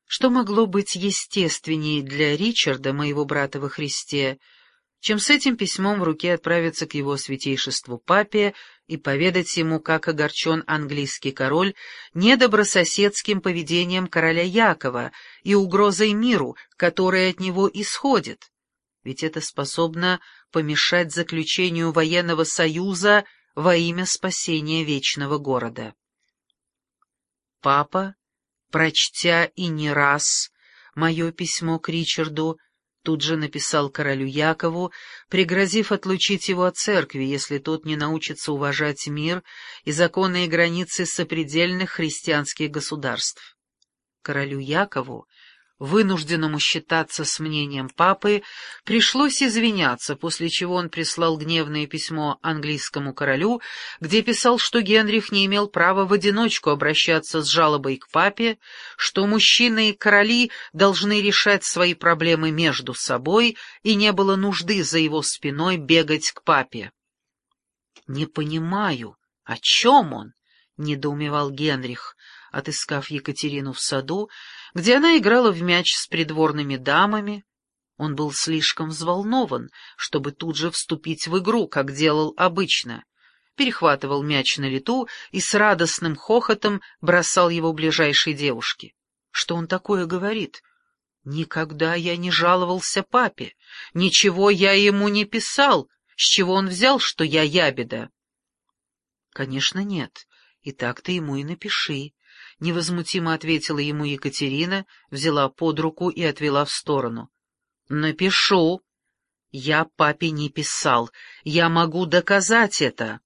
Что могло быть естественнее для Ричарда, моего брата во Христе, чем с этим письмом в руке отправиться к его святейшеству папе и поведать ему, как огорчен английский король недобрососедским поведением короля Якова и угрозой миру, которая от него исходит, ведь это способно помешать заключению военного союза во имя спасения вечного города. Папа, прочтя и не раз мое письмо к Ричарду, тут же написал королю Якову, пригрозив отлучить его от церкви, если тот не научится уважать мир и законные границы сопредельных христианских государств. Королю Якову, вынужденному считаться с мнением папы, пришлось извиняться, после чего он прислал гневное письмо английскому королю, где писал, что Генрих не имел права в одиночку обращаться с жалобой к папе, что мужчины и короли должны решать свои проблемы между собой, и не было нужды за его спиной бегать к папе. «Не понимаю, о чем он?» — недоумевал Генрих, отыскав Екатерину в саду, где она играла в мяч с придворными дамами. Он был слишком взволнован, чтобы тут же вступить в игру, как делал обычно. Перехватывал мяч на лету и с радостным хохотом бросал его ближайшей девушке. Что он такое говорит? «Никогда я не жаловался папе. Ничего я ему не писал. С чего он взял, что я ябеда?» «Конечно, нет. И так ты ему и напиши», — невозмутимо ответила ему Екатерина, взяла под руку и отвела в сторону. «Напишу. Я папе не писал. Я могу доказать это».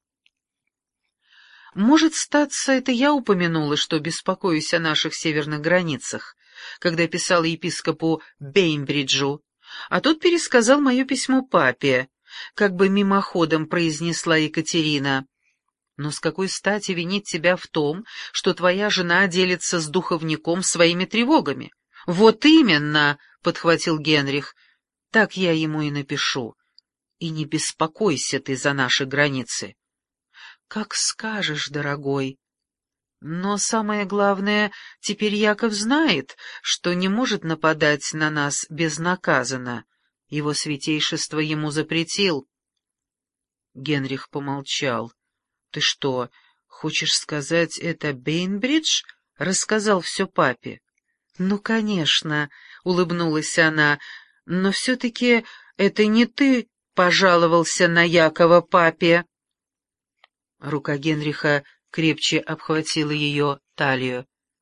Может, статься, это я упомянула, что беспокоюсь о наших северных границах, когда писала епископу Бейнбриджу, а тот пересказал мое письмо папе, как бы мимоходом произнесла Екатерина. «Но с какой стати винить тебя в том, что твоя жена делится с духовником своими тревогами?» «Вот именно!» — подхватил Генрих. «Так я ему и напишу. И не беспокойся ты за наши границы». «Как скажешь, дорогой. Но самое главное, теперь Яков знает, что не может нападать на нас безнаказанно. Его святейшество ему запретил». Генрих помолчал. «Ты что, хочешь сказать, это Бейнбридж рассказал все папе?» «Ну, конечно», — улыбнулась она, — «но все-таки это не ты пожаловался на Якова папе». Рука Генриха крепче обхватила ее талию.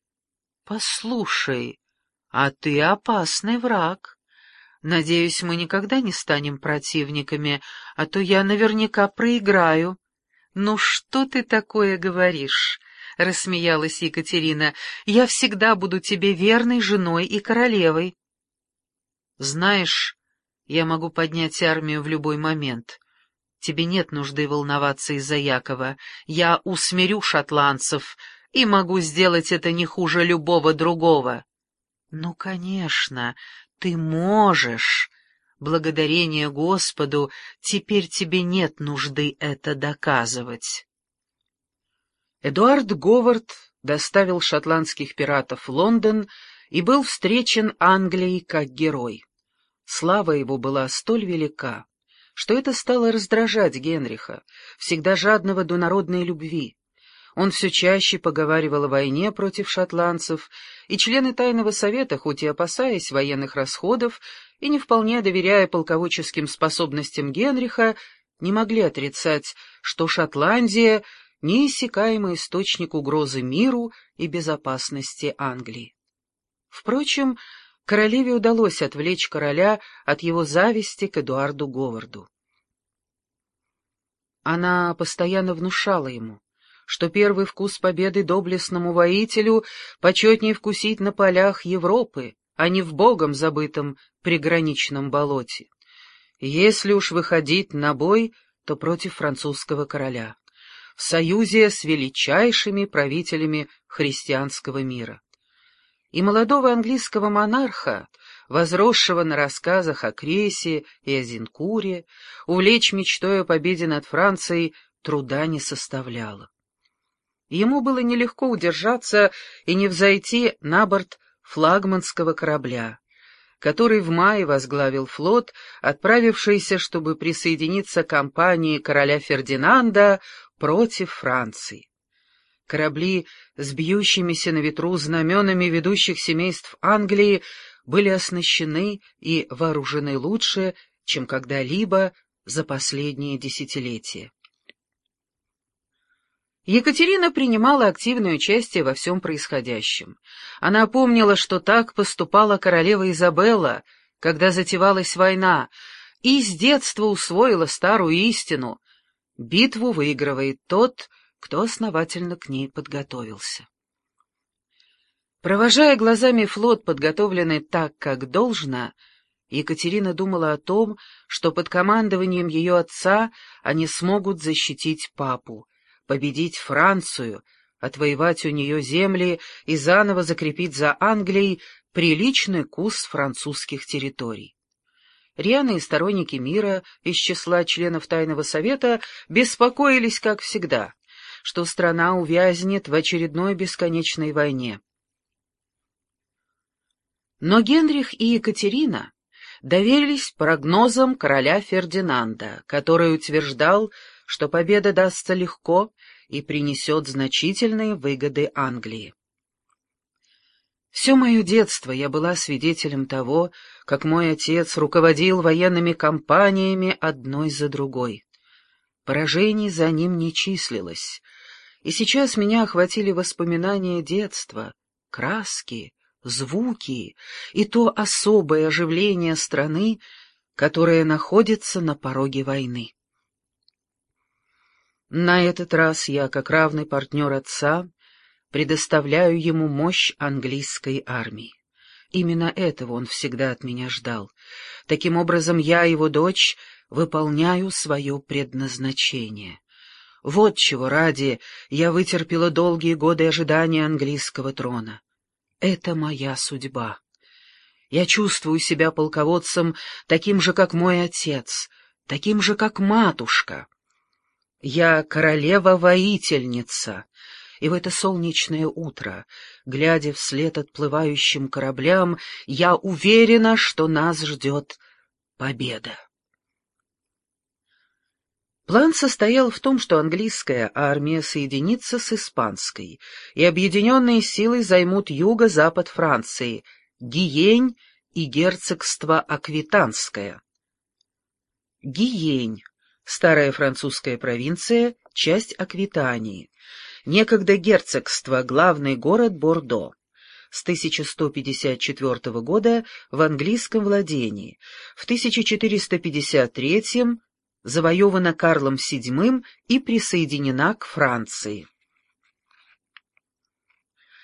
«Послушай, а ты опасный враг. Надеюсь, мы никогда не станем противниками, а то я наверняка проиграю». «Ну что ты такое говоришь?» — рассмеялась Екатерина. «Я всегда буду тебе верной женой и королевой». «Знаешь, я могу поднять армию в любой момент. Тебе нет нужды волноваться из-за Якова. Я усмирю шотландцев и могу сделать это не хуже любого другого». «Ну, конечно, ты можешь. Благодарение Господу, теперь тебе нет нужды это доказывать». Эдуард Говард доставил шотландских пиратов в Лондон и был встречен Англией как герой. Слава его была столь велика, что это стало раздражать Генриха, всегда жадного до народной любви. Он все чаще поговаривал о войне против шотландцев, и члены Тайного совета, хоть и опасаясь военных расходов и не вполне доверяя полководческим способностям Генриха, не могли отрицать, что Шотландия — неиссякаемый источник угрозы миру и безопасности Англии. Впрочем, королеве удалось отвлечь короля от его зависти к Эдуарду Говарду. Она постоянно внушала ему, что первый вкус победы доблестному воителю почетнее вкусить на полях Европы, а не в богом забытом приграничном болоте. Если уж выходить на бой, то против французского короля, в союзе с величайшими правителями христианского мира. И молодого английского монарха, возросшего на рассказах о Кресе и Азинкуре, увлечь мечтой о победе над Францией труда не составляло. Ему было нелегко удержаться и не взойти на борт флагманского корабля, который в мае возглавил флот, отправившийся, чтобы присоединиться к кампании короля Фердинанда против Франции. Корабли с бьющимися на ветру знаменами ведущих семейств Англии были оснащены и вооружены лучше, чем когда-либо за последние десятилетия. Екатерина принимала активное участие во всем происходящем. Она помнила, что так поступала королева Изабелла, когда затевалась война, и с детства усвоила старую истину: битву выигрывает тот, кто основательно к ней подготовился. Провожая глазами флот, подготовленный так, как должно, Екатерина думала о том, что под командованием ее отца они смогут защитить папу, победить Францию, отвоевать у нее земли и заново закрепить за Англией приличный курс французских территорий. Рьяные сторонники мира из числа членов Тайного Совета беспокоились, как всегда, что страна увязнет в очередной бесконечной войне. Но Генрих и Екатерина доверились прогнозам короля Фердинанда, который утверждал, что победа дастся легко и принесет значительные выгоды Англии. Все мое детство я была свидетелем того, как мой отец руководил военными кампаниями одной за другой. Поражений за ним не числилось, и сейчас меня охватили воспоминания детства, краски, звуки и то особое оживление страны, которая находится на пороге войны. На этот раз я, как равный партнер отца, предоставляю ему мощь английской армии. Именно этого он всегда от меня ждал. Таким образом, я, его дочь, выполняю свое предназначение. Вот чего ради я вытерпела долгие годы ожидания английского трона. Это моя судьба. Я чувствую себя полководцем таким же, как мой отец, таким же, как матушка. Я королева-воительница, и в это солнечное утро, глядя вслед отплывающим кораблям, я уверена, что нас ждет победа. План состоял в том, что английская армия соединится с испанской, и объединенные силы займут юго-запад Франции, Гиень и герцогство Аквитанское. Гиень — старая французская провинция, часть Аквитании. Некогда герцогство, главный город Бордо. С 1154 года в английском владении, в 1453 завоевана Карлом VII и присоединена к Франции.